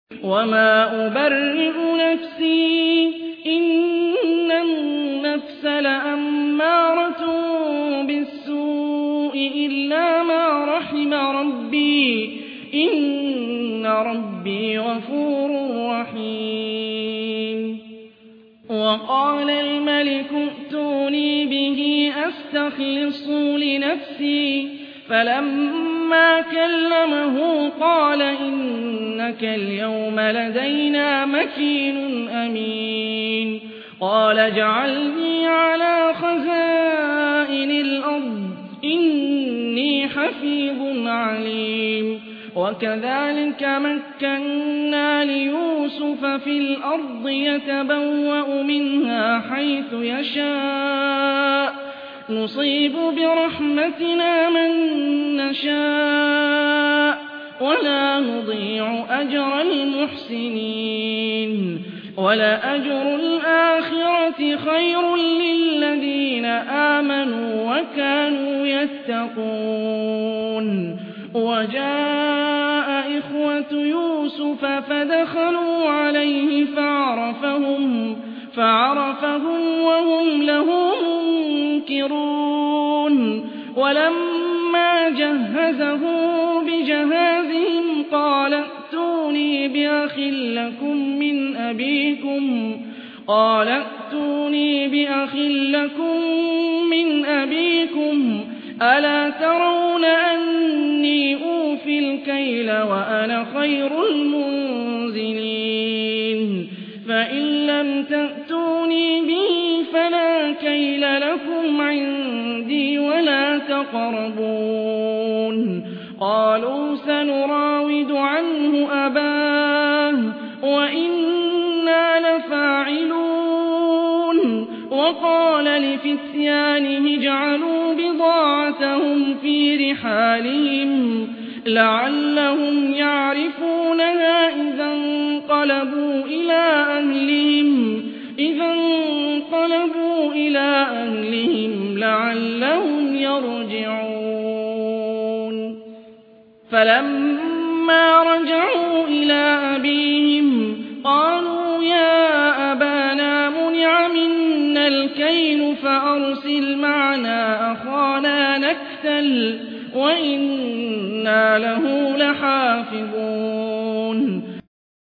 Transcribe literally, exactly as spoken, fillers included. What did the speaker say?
وما أبرئ نفسي إن النفس لأمارة بالسوء إلا ما رحم ربي إن ربي غفور رحيم وقال الملك ائتوني به أستخلصه لنفسي فلما كلمه قال إنك اليوم لدينا مكين أمين قال اجعلني على خزائن الأرض إني حفيظ عليم وكذلك مكنا ليوسف في الأرض يتبوأ منها حيث يشاء نصيب برحمتنا من نشاء ولا نضيع أجر المحسنين ولأجر الآخرة خير للذين آمنوا وكانوا يتقون وجاء إخوة يوسف فدخلوا عليه فعرفهم فعرفهم وهم له منكرون ولما جهزهم بجهازهم قال ائتوني بأخ لكم من أبيكم قال ائتوني بأخ لكم من أبيكم ألا ترون أني أوفي الكيل وأنا خير المنزلين فإن لم تأتوني به فلا كيل لكم عندي ولا تقربون قالوا سنراود عنه أباه وإنا لفاعلون وقال لفتيانه اجعلوا بضاعتهم في رحالهم لعلهم يعرفونها إذا انقلبوا إلى أهلهم إذا انقلبوا إلى أهلهم لعلهم يرجعون فلما رجعوا إلى أبيهم قالوا يا أبانا منع منا الكيل فأرسل معنا أخانا نكتل وإنا له لحافظون